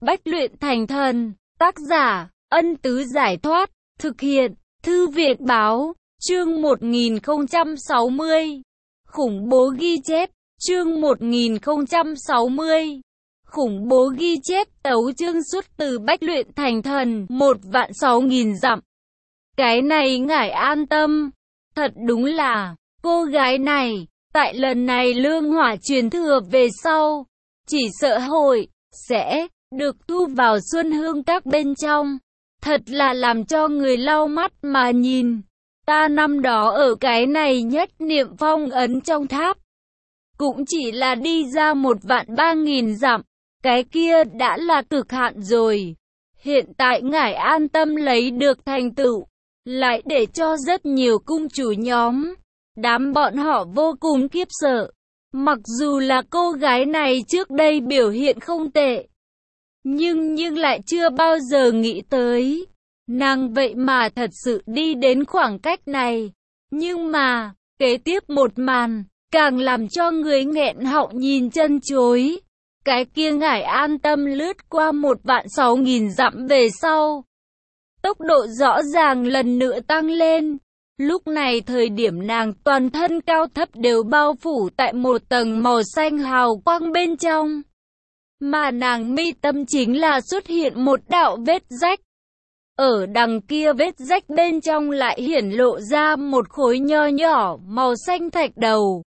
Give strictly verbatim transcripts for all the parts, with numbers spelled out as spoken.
Bách luyện thành thần, tác giả, Ân Tứ Giải Thoát, thực hiện, Thư viện Báo, chương một nghìn không trăm sáu mươi. Khủng bố ghi chép, chương một nghìn không trăm sáu mươi. Khủng bố ghi chép tấu chương xuất từ Bách luyện thành thần, một vạn sáu nghìn dặm. Cái này ngài an tâm, thật đúng là, cô gái này, tại lần này lương hỏa truyền thừa về sau, chỉ sợ hội, sẽ, được thu vào Xuân Hương Các bên trong. Thật là làm cho người lau mắt mà nhìn. Ta năm đó ở cái này nhất niệm phong ấn trong tháp, cũng chỉ là đi ra một vạn ba nghìn dặm. Cái kia đã là cực hạn rồi. Hiện tại ngài an tâm lấy được thành tựu, lại để cho rất nhiều cung chủ nhóm, đám bọn họ vô cùng khiếp sợ. Mặc dù là cô gái này trước đây biểu hiện không tệ, nhưng nhưng lại chưa bao giờ nghĩ tới, nàng vậy mà thật sự đi đến khoảng cách này. Nhưng mà, kế tiếp một màn, càng làm cho người nghẹn họng nhìn chân chối. Cái kia ngải an tâm lướt qua một vạn sáu nghìn dặm về sau, tốc độ rõ ràng lần nữa tăng lên. Lúc này thời điểm nàng toàn thân cao thấp đều bao phủ tại một tầng màu xanh hào quang bên trong. Mà nàng mi tâm chính là xuất hiện một đạo vết rách. Ở đằng kia vết rách bên trong lại hiển lộ ra một khối nho nhỏ màu xanh thạch đầu.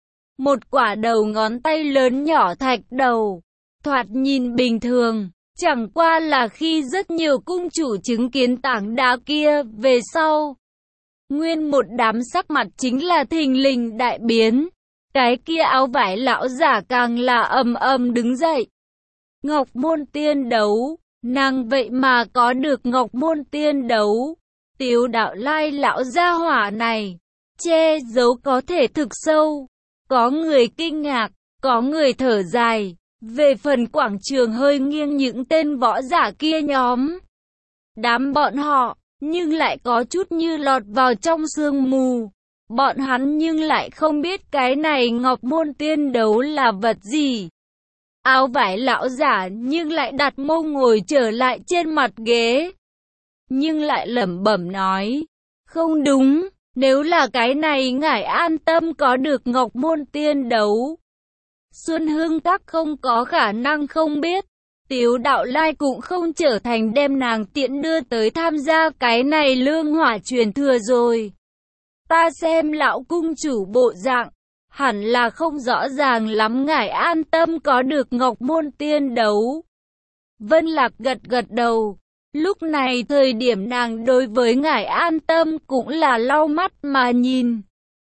Một quả đầu ngón tay lớn nhỏ thạch đầu. Thoạt nhìn bình thường, chẳng qua là khi rất nhiều cung chủ chứng kiến tảng đá kia về sau, nguyên một đám sắc mặt chính là thình lình đại biến. Cái kia áo vải lão giả càng là ầm ầm đứng dậy. Ngọc môn tiên đấu, nàng vậy mà có được ngọc môn tiên đấu. Tiếu đạo lai lão gia hỏa này, che giấu có thể thực sâu. Có người kinh ngạc, có người thở dài. Về phần quảng trường hơi nghiêng những tên võ giả kia nhóm, đám bọn họ, nhưng lại có chút như lọt vào trong sương mù. Bọn hắn nhưng lại không biết cái này ngọc môn tiên đấu là vật gì. Áo vải lão giả nhưng lại đặt mông ngồi trở lại trên mặt ghế, nhưng lại lẩm bẩm nói, không đúng, nếu là cái này ngải an tâm có được ngọc môn tiên đấu, Xuân Hương Các không có khả năng không biết. Tiếu đạo lai cũng không trở thành đem nàng tiện đưa tới tham gia cái này lương hỏa truyền thừa rồi. Ta xem lão cung chủ bộ dạng, hẳn là không rõ ràng lắm ngải an tâm có được ngọc môn tiên đấu. Vân Lạc gật gật đầu. Lúc này thời điểm nàng đối với ngải an tâm cũng là lau mắt mà nhìn.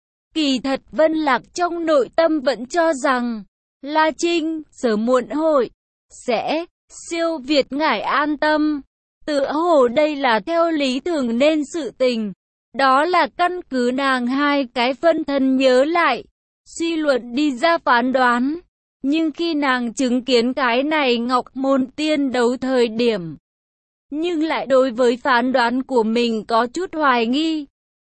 Kỳ thật Vân Lạc trong nội tâm vẫn cho rằng La Trinh sớm muộn hội sẽ siêu việt ngải an tâm. Tựa hồ đây là theo lý thường nên sự tình. Đó là căn cứ nàng hai cái phân thân nhớ lại, suy luận đi ra phán đoán. Nhưng khi nàng chứng kiến cái này ngọc môn tiên đấu thời điểm, nhưng lại đối với phán đoán của mình có chút hoài nghi.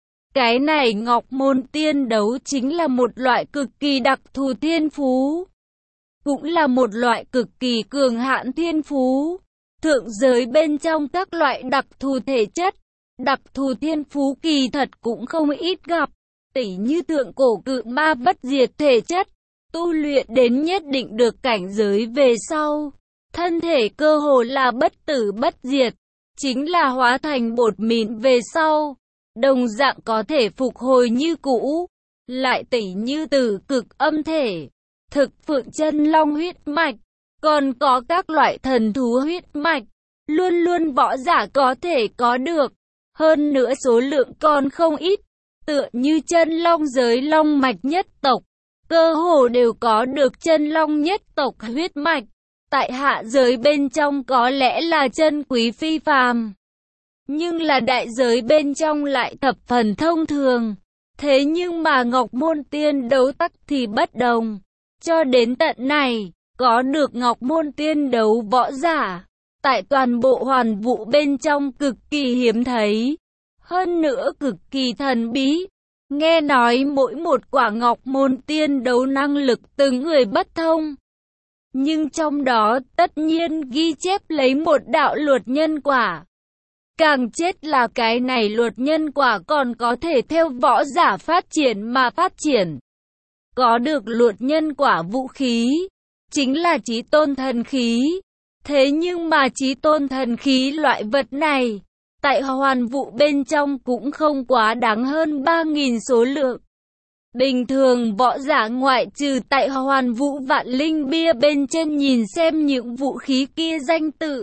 Cái này ngọc môn tiên đấu chính là một loại cực kỳ đặc thù thiên phú, cũng là một loại cực kỳ cường hạn thiên phú. Thượng giới bên trong các loại đặc thù thể chất, đặc thù thiên phú kỳ thật cũng không ít gặp. Tỉ như thượng cổ cự ma bất diệt thể chất, tu luyện đến nhất định được cảnh giới về sau, thân thể cơ hồ là bất tử bất diệt, chính là hóa thành bột mịn về sau, đồng dạng có thể phục hồi như cũ. Lại tỉ như tử cực âm thể, thực phượng chân long huyết mạch, còn có các loại thần thú huyết mạch, luôn luôn võ giả có thể có được. Hơn nữa số lượng còn không ít, tựa như chân long giới long mạch nhất tộc, cơ hồ đều có được chân long nhất tộc huyết mạch. Tại hạ giới bên trong có lẽ là chân quý phi phàm, nhưng là đại giới bên trong lại thập phần thông thường. Thế nhưng mà ngọc môn tiên đấu tắc thì bất đồng. Cho đến tận này, có được ngọc môn tiên đấu võ giả, tại toàn bộ hoàn vũ bên trong cực kỳ hiếm thấy, hơn nữa cực kỳ thần bí. Nghe nói mỗi một quả ngọc môn tiên đấu năng lực từng người bất thông. Nhưng trong đó tất nhiên ghi chép lấy một đạo luật nhân quả. Càng chết là cái này luật nhân quả còn có thể theo võ giả phát triển mà phát triển. Có được luật nhân quả vũ khí, chính là chí tôn thần khí. Thế nhưng mà chí tôn thần khí loại vật này, tại hoàn vũ bên trong cũng không quá đáng hơn ba nghìn số lượng. Bình thường võ giả ngoại trừ tại hoàn vũ vạn linh bia bên trên nhìn xem những vũ khí kia danh tự.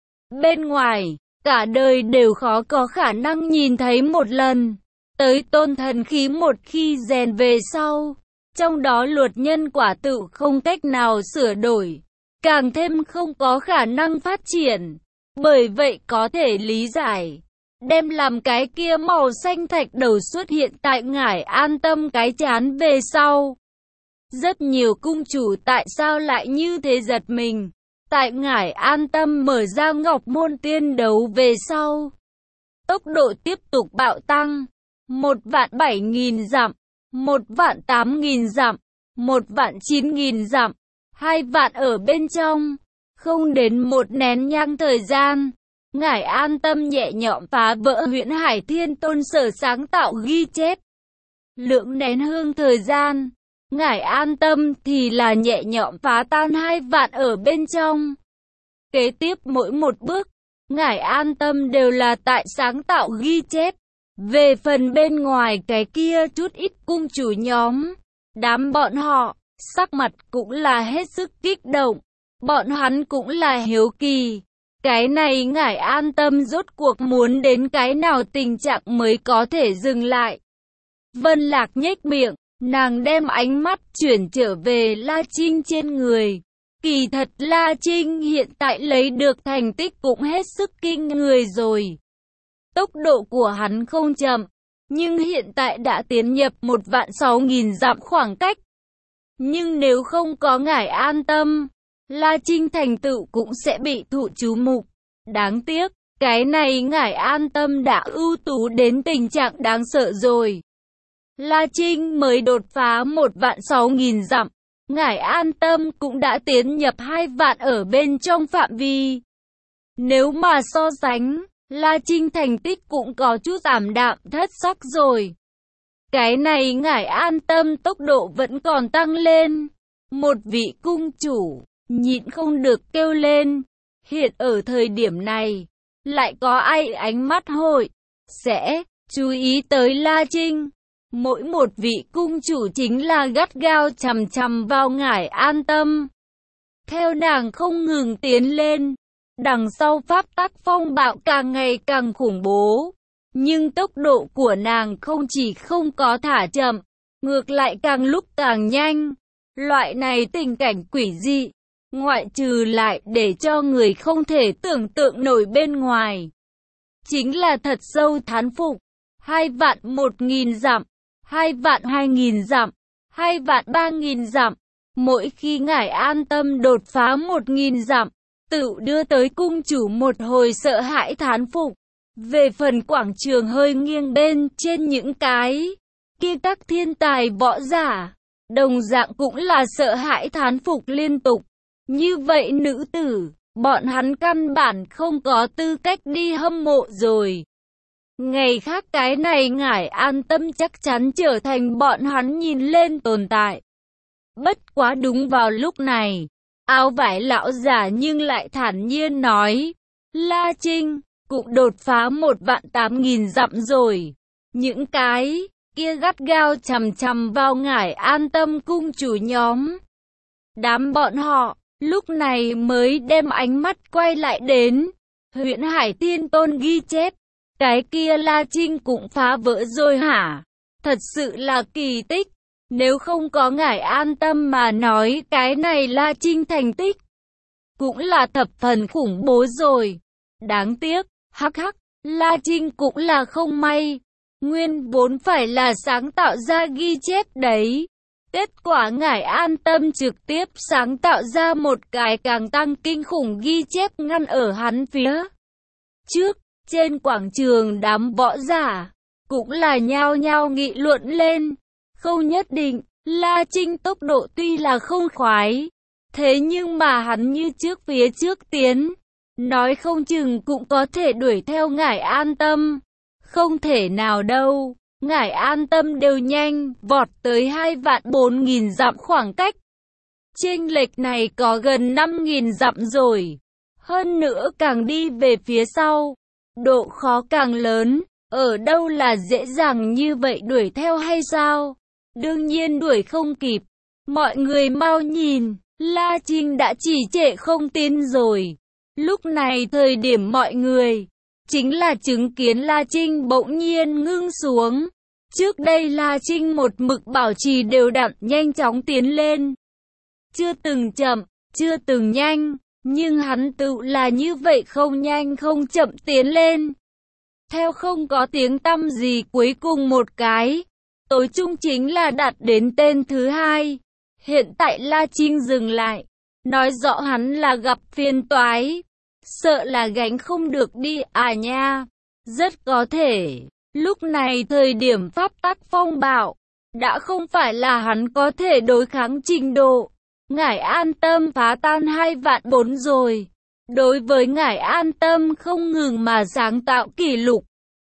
Bên ngoài, cả đời đều khó có khả năng nhìn thấy một lần. Tới tôn thần khí một khi rèn về sau, trong đó luật nhân quả tự không cách nào sửa đổi, càng thêm không có khả năng phát triển. Bởi vậy có thể lý giải, đem làm cái kia màu xanh thạch đầu xuất hiện tại Ngải An Tâm cái chán về sau. Rất nhiều cung chủ tại sao lại như thế giật mình. Tại Ngải An Tâm mở ra Ngọc Môn Tiên Đấu về sau, tốc độ tiếp tục bạo tăng. Một vạn bảy nghìn dặm, một vạn tám nghìn dặm, một vạn chín nghìn dặm, hai vạn ở bên trong. Không đến một nén nhang thời gian, Ngải An Tâm nhẹ nhõm phá vỡ Huyễn Hải Thiên Tôn sở sáng tạo ghi chép. Lượng nén hương thời gian, Ngải An Tâm thì là nhẹ nhõm phá tan hai vạn ở bên trong. Kế tiếp mỗi một bước, Ngải An Tâm đều là tại sáng tạo ghi chép. Về phần bên ngoài cái kia chút ít cung chủ nhóm, đám bọn họ, sắc mặt cũng là hết sức kích động. Bọn hắn cũng là hiếu kỳ. Cái này Ngải An Tâm rốt cuộc muốn đến cái nào tình trạng mới có thể dừng lại. Vân Lạc nhếch miệng, nàng đem ánh mắt chuyển trở về La Trinh trên người. Kỳ thật La Trinh hiện tại lấy được thành tích cũng hết sức kinh người rồi. Tốc độ của hắn không chậm, nhưng hiện tại đã tiến nhập một vạn sáu nghìn dặm khoảng cách. Nhưng nếu không có Ngải An Tâm, La Trinh thành tựu cũng sẽ bị thụ chú mục. Đáng tiếc, cái này Ngải An Tâm đã ưu tú đến tình trạng đáng sợ rồi. La Trinh mới đột phá một vạn sáu nghìn dặm, Ngải An Tâm cũng đã tiến nhập hai vạn ở bên trong phạm vi. Nếu mà so sánh, La Trinh thành tích cũng có chút giảm đạm thất sắc rồi. Cái này Ngải An Tâm tốc độ vẫn còn tăng lên. Một vị cung chủ nhịn không được kêu lên. Hiện ở thời điểm này, lại có ai ánh mắt hội sẽ chú ý tới La Trinh. Mỗi một vị cung chủ chính là gắt gao chằm chằm vào Ngải An Tâm. Theo nàng không ngừng tiến lên, đằng sau pháp tắc phong bạo càng ngày càng khủng bố. Nhưng tốc độ của nàng không chỉ không có thả chậm, ngược lại càng lúc càng nhanh. Loại này tình cảnh quỷ dị, ngoại trừ lại để cho người không thể tưởng tượng nổi bên ngoài, chính là thật sâu thán phục. Hai vạn một nghìn dặm, hai vạn hai nghìn dặm, hai vạn ba nghìn dặm. Mỗi khi Ngải An Tâm đột phá một nghìn dặm, tự đưa tới cung chủ một hồi sợ hãi thán phục. Về phần quảng trường hơi nghiêng bên trên những cái kia các thiên tài võ giả, đồng dạng cũng là sợ hãi thán phục liên tục. Như vậy nữ tử, bọn hắn căn bản không có tư cách đi hâm mộ rồi. Ngày khác cái này Ngải An Tâm chắc chắn trở thành bọn hắn nhìn lên tồn tại. Bất quá đúng vào lúc này, áo vải lão giả nhưng lại thản nhiên nói, La Trinh cũng đột phá một vạn tám nghìn dặm rồi. Những cái kia gắt gao chằm chằm vào Ngải An Tâm cung chủ nhóm, đám bọn họ lúc này mới đem ánh mắt quay lại đến Huyễn Hải Thiên Tôn ghi chép. Cái kia La Trinh cũng phá vỡ rồi hả? Thật sự là kỳ tích. Nếu không có Ngải An Tâm mà nói, cái này La Trinh thành tích cũng là thập phần khủng bố rồi. Đáng tiếc, hắc hắc, La Trinh cũng là không may. Nguyên vốn phải là sáng tạo ra ghi chép đấy. Kết quả Ngải An Tâm trực tiếp sáng tạo ra một cái càng tăng kinh khủng ghi chép ngăn ở hắn phía trước. Trên quảng trường đám võ giả cũng là nhao nhao nghị luận lên. Không nhất định, La Trinh tốc độ tuy là không khoái, Thế nhưng mà hắn như trước phía trước tiến, nói không chừng cũng có thể đuổi theo Ngải An Tâm. Không thể nào đâu, Ngải An Tâm đều nhanh, vọt tới hai vạn bốn nghìn dặm khoảng cách. Chênh lệch này có gần năm nghìn dặm rồi. Hơn nữa càng đi về phía sau, độ khó càng lớn, ở đâu là dễ dàng như vậy đuổi theo hay sao? Đương nhiên đuổi không kịp. Mọi người mau nhìn, La Trinh đã trì trệ không tiến rồi. Lúc này thời điểm mọi người, chính là chứng kiến La Trinh bỗng nhiên ngưng xuống. Trước đây La Trinh một mực bảo trì đều đặn nhanh chóng tiến lên. Chưa từng chậm, chưa từng nhanh, nhưng hắn tự là như vậy không nhanh không chậm tiến lên. Theo không có tiếng tăm gì cuối cùng một cái, tối trung chính là đặt đến tên thứ hai. Hiện tại La Trinh dừng lại, nói rõ hắn là gặp phiền toái, sợ là gánh không được đi à nha. Rất có thể, lúc này thời điểm pháp tắc phong bạo, đã không phải là hắn có thể đối kháng trình độ. Ngải An Tâm phá tan hai vạn bốn rồi. Đối với Ngải An Tâm không ngừng mà sáng tạo kỷ lục.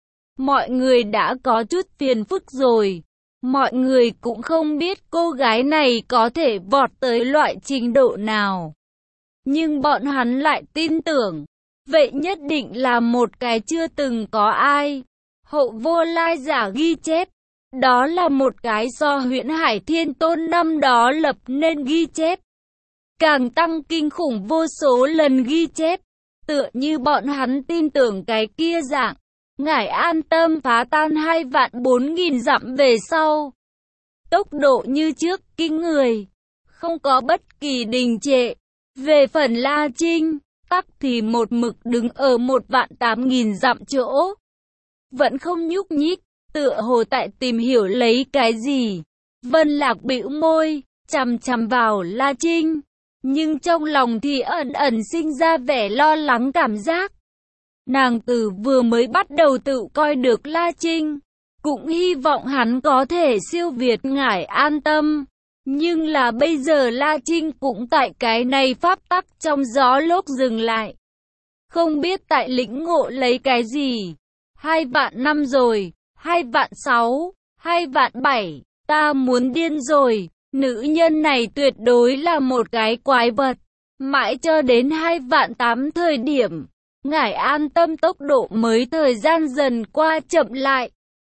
Mọi người đã có chút phiền phức rồi. Mọi người cũng không biết cô gái này có thể vọt tới loại trình độ nào. Nhưng bọn hắn lại tin tưởng, vậy nhất định là một cái chưa từng có ai. Hậu vô lai giả ghi chép, đó là một cái do Huyễn Hải Thiên Tôn năm đó lập nên ghi chép. Càng tăng kinh khủng vô số lần ghi chép, tựa như bọn hắn tin tưởng cái kia dạng. Ngải An Tâm phá tan hai vạn bốn nghìn dặm về sau. Tốc độ như trước kinh người, không có bất kỳ đình trệ. Về phần La Trinh, tắc thì một mực đứng ở một vạn tám nghìn dặm chỗ. Vẫn không nhúc nhích, tựa hồ tại tìm hiểu lấy cái gì. Vân Lạc bĩu môi, chằm chằm vào La Trinh. Nhưng trong lòng thì ẩn ẩn sinh ra vẻ lo lắng cảm giác. Nàng từ vừa mới bắt đầu tự coi được La Trinh, cũng hy vọng hắn có thể siêu việt Ngải An Tâm. Nhưng là bây giờ La Trinh cũng tại cái này pháp tắc trong gió lốc dừng lại. Không biết tại lĩnh ngộ lấy cái gì. Hai vạn năm rồi, hai vạn sáu, hai vạn bảy, ta muốn điên rồi. Nữ nhân này tuyệt đối là một cái quái vật. Mãi cho đến hai vạn tám thời điểm, Ngải An Tâm tốc độ mới thời gian dần qua chậm lại.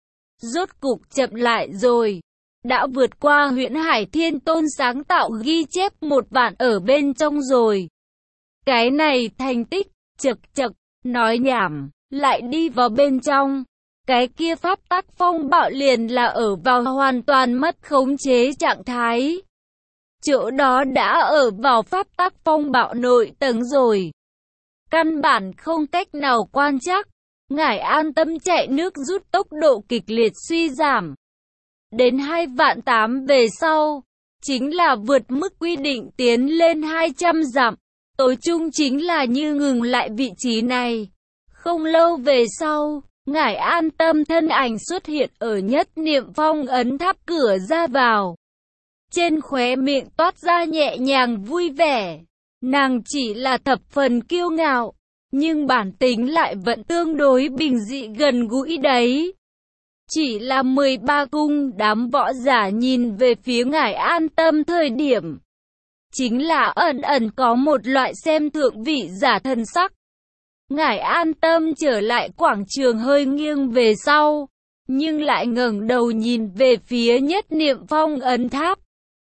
Rốt cục chậm lại rồi. Đã vượt qua Huyễn Hải Thiên Tôn sáng tạo ghi chép một vạn ở bên trong rồi. Cái này thành tích, chật chật, nói nhảm, lại đi vào bên trong. Cái kia pháp tắc phong bạo liền là ở vào hoàn toàn mất khống chế trạng thái. Chỗ đó đã ở vào pháp tắc phong bạo nội tầng rồi. Căn bản không cách nào quan trắc. Ngải An Tâm chạy nước rút tốc độ kịch liệt suy giảm. Đến hai vạn tám về sau, chính là vượt mức quy định tiến lên hai trăm dặm. Tối chung chính là như ngừng lại vị trí này. Không lâu về sau, Ngải An Tâm thân ảnh xuất hiện ở nhất niệm phong ấn tháp cửa ra vào. Trên khóe miệng toát ra nhẹ nhàng vui vẻ. Nàng chỉ là thập phần kiêu ngạo, nhưng bản tính lại vẫn tương đối bình dị gần gũi đấy. Chỉ là mười ba cung đám võ giả nhìn về phía Ngải An Tâm thời điểm. Chính là ẩn ẩn có một loại xem thượng vị giả thần sắc. Ngải An Tâm trở lại quảng trường hơi nghiêng về sau, nhưng lại ngẩng đầu nhìn về phía nhất niệm phong ấn tháp.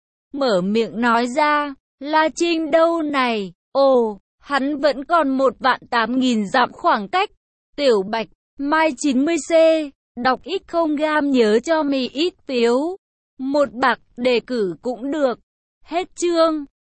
Mở miệng nói ra, La Trinh đâu này, ồ, hắn vẫn còn một vạn tám nghìn dặm khoảng cách. Tiểu Bạch, Mai chín mươi C, đọc ít không gam nhớ cho mì ít phiếu. Một bạc đề cử cũng được. Hết chương.